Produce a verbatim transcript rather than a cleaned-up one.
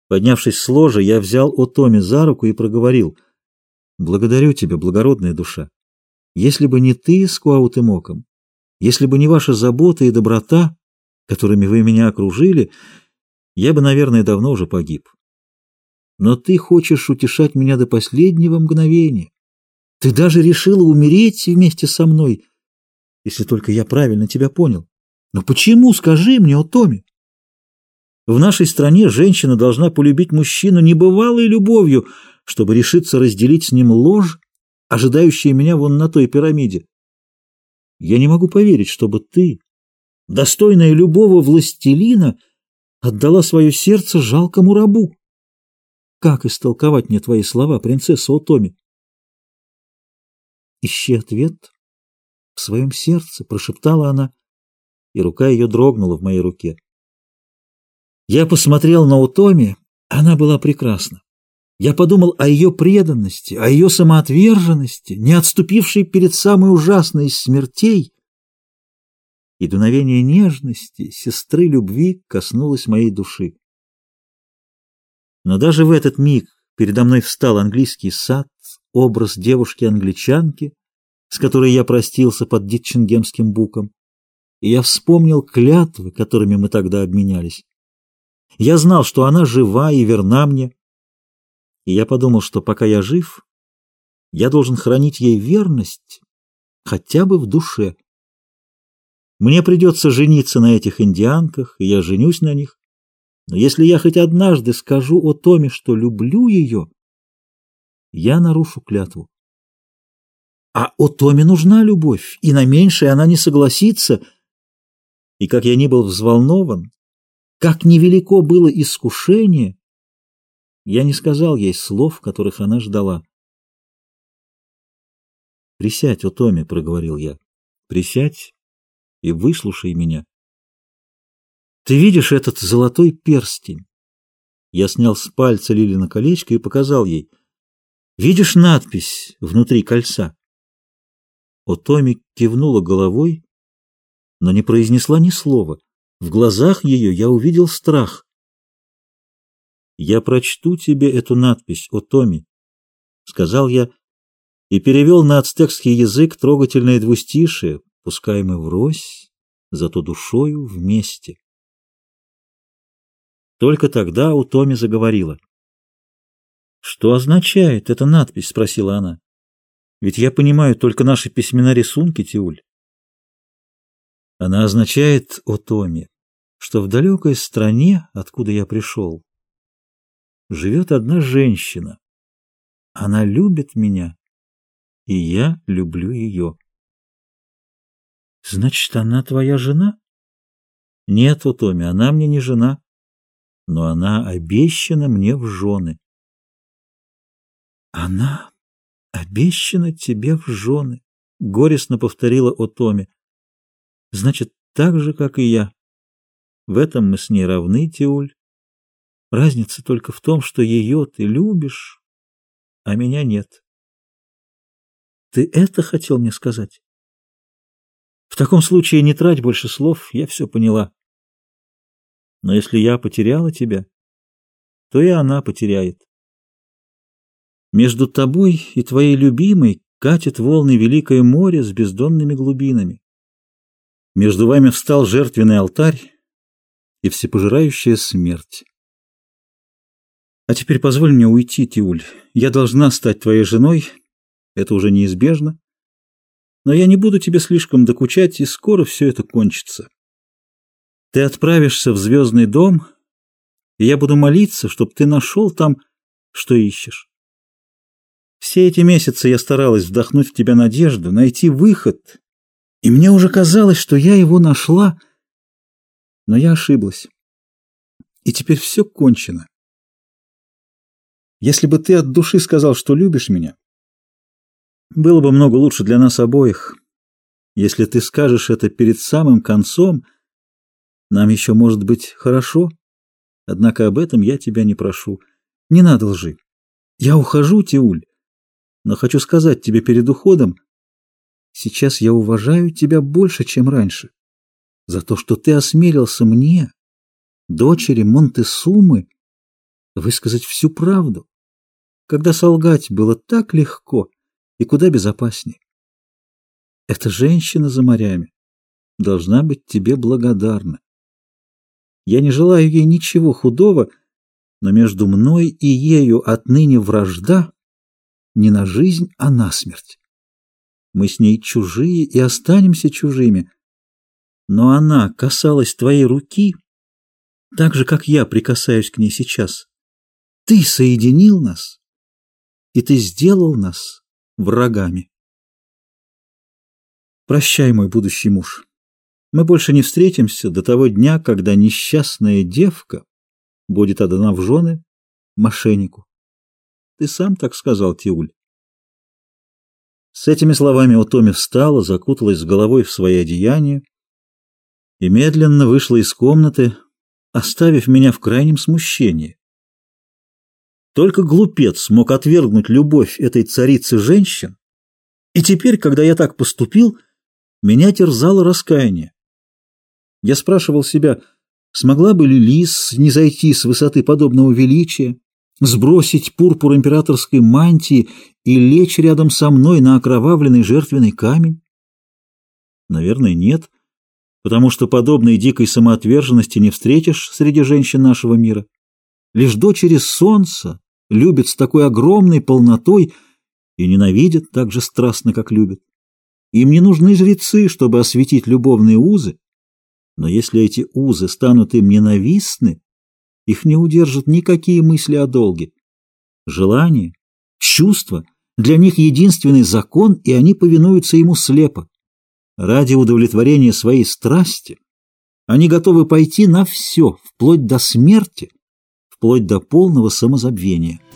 Поднявшись с ложа, я взял Отоми за руку и проговорил: «Благодарю тебя, благородная душа. Если бы не ты с Куаутемоком, если бы не ваша забота и доброта, которыми вы меня окружили, я бы, наверное, давно уже погиб. Но ты хочешь утешать меня до последнего мгновения. Ты даже решила умереть вместе со мной, если только я правильно тебя понял. Но почему, скажи мне, Отоми? В нашей стране женщина должна полюбить мужчину небывалой любовью, чтобы решиться разделить с ним ложь, ожидающая меня вон на той пирамиде. Я не могу поверить, чтобы ты, достойная любого властелина, отдала свое сердце жалкому рабу. Как истолковать мне твои слова, принцесса Отоми? Ищи ответ в своем сердце, прошептала она, и рука ее дрогнула в моей руке. Я посмотрел на Отоми, она была прекрасна. Я подумал о ее преданности, о ее самоотверженности, не отступившей перед самой ужасной из смертей, и дуновение нежности, сестры любви коснулось моей души. Но даже в этот миг передо мной встал английский сад, образ девушки-англичанки, с которой я простился под Дитчингемским буком, и я вспомнил клятвы, которыми мы тогда обменялись. Я знал, что она жива и верна мне, и я подумал, что пока я жив, я должен хранить ей верность хотя бы в душе. Мне придется жениться на этих индианках, и я женюсь на них, но если я хоть однажды скажу Отоми, что люблю ее, я нарушу клятву. А Отоми нужна любовь, и на меньшее она не согласится, и как я ни был взволнован, как невелико было искушение, я не сказал ей слов, которых она ждала. «Присядь, Отоми», — проговорил я, — «присядь и выслушай меня. Ты видишь этот золотой перстень?» Я снял с пальца Лилина колечко и показал ей. «Видишь надпись внутри кольца?» Отоми кивнула головой, но не произнесла ни слова. В глазах ее я увидел страх. «Я прочту тебе эту надпись, Отоми», — сказал я и перевел на ацтекский язык трогательное двустишие, пускай мы врозь, зато душою вместе. Только тогда Отоми заговорила. «Что означает эта надпись?» — спросила она. «Ведь я понимаю только наши письмена-рисунки, Тиуль». «Она означает, Отоми, что в далекой стране, откуда я пришел, живет одна женщина. Она любит меня, и я люблю ее». «Значит, она твоя жена?» «Нет, Отоми, она мне не жена, но она обещана мне в жены». «Она обещана тебе в жены», — горестно повторила Отоми. «Значит, так же, как и я. В этом мы с ней равны, Тиуль. Разница только в том, что ее ты любишь, а меня нет». «Ты это хотел мне сказать?» «В таком случае не трать больше слов, я все поняла. Но если я потеряла тебя, то и она потеряет. Между тобой и твоей любимой катит волны великое море с бездонными глубинами. Между вами встал жертвенный алтарь и всепожирающая смерть. А теперь позволь мне уйти, Тиуль. Я должна стать твоей женой, это уже неизбежно. Но я не буду тебе слишком докучать, и скоро все это кончится. Ты отправишься в звездный дом, и я буду молиться, чтобы ты нашел там, что ищешь. Все эти месяцы я старалась вдохнуть в тебя надежду, найти выход, и мне уже казалось, что я его нашла, но я ошиблась. И теперь все кончено. Если бы ты от души сказал, что любишь меня, было бы много лучше для нас обоих. Если ты скажешь это перед самым концом, нам еще может быть хорошо, однако об этом я тебя не прошу. Не надо лжи. Я ухожу, Тиуль, но хочу сказать тебе перед уходом, сейчас я уважаю тебя больше, чем раньше, за то, что ты осмелился мне, дочери Монтесумы, высказать всю правду, когда солгать было так легко и куда безопаснее. Эта женщина за морями должна быть тебе благодарна. Я не желаю ей ничего худого, но между мной и ею отныне вражда не на жизнь, а на смерть. Мы с ней чужие и останемся чужими, но она касалась твоей руки так же, как я прикасаюсь к ней сейчас. Ты соединил нас, и ты сделал нас врагами. Прощай, мой будущий муж. Мы больше не встретимся до того дня, когда несчастная девка будет отдана в жены мошеннику. Ты сам так сказал, Тиуль. С этими словами Отоми встала, закуталась с головой в свои одеяния и медленно вышла из комнаты, оставив меня в крайнем смущении. Только глупец мог отвергнуть любовь этой царицы женщин, и теперь, когда я так поступил, меня терзало раскаяние. Я спрашивал себя, смогла бы ли Лис низойти с высоты подобного величия, сбросить пурпур императорской мантии и лечь рядом со мной на окровавленный жертвенный камень? Наверное, нет, потому что подобной дикой самоотверженности не встретишь среди женщин нашего мира. Лишь дочери солнца любят с такой огромной полнотой и ненавидят так же страстно, как любят. Им не нужны жрецы, чтобы осветить любовные узы, но если эти узы станут им ненавистны, их не удержат никакие мысли о долге. Желание, чувство — для них единственный закон, и они повинуются ему слепо. Ради удовлетворения своей страсти они готовы пойти на все, вплоть до смерти, вплоть до полного самозабвения.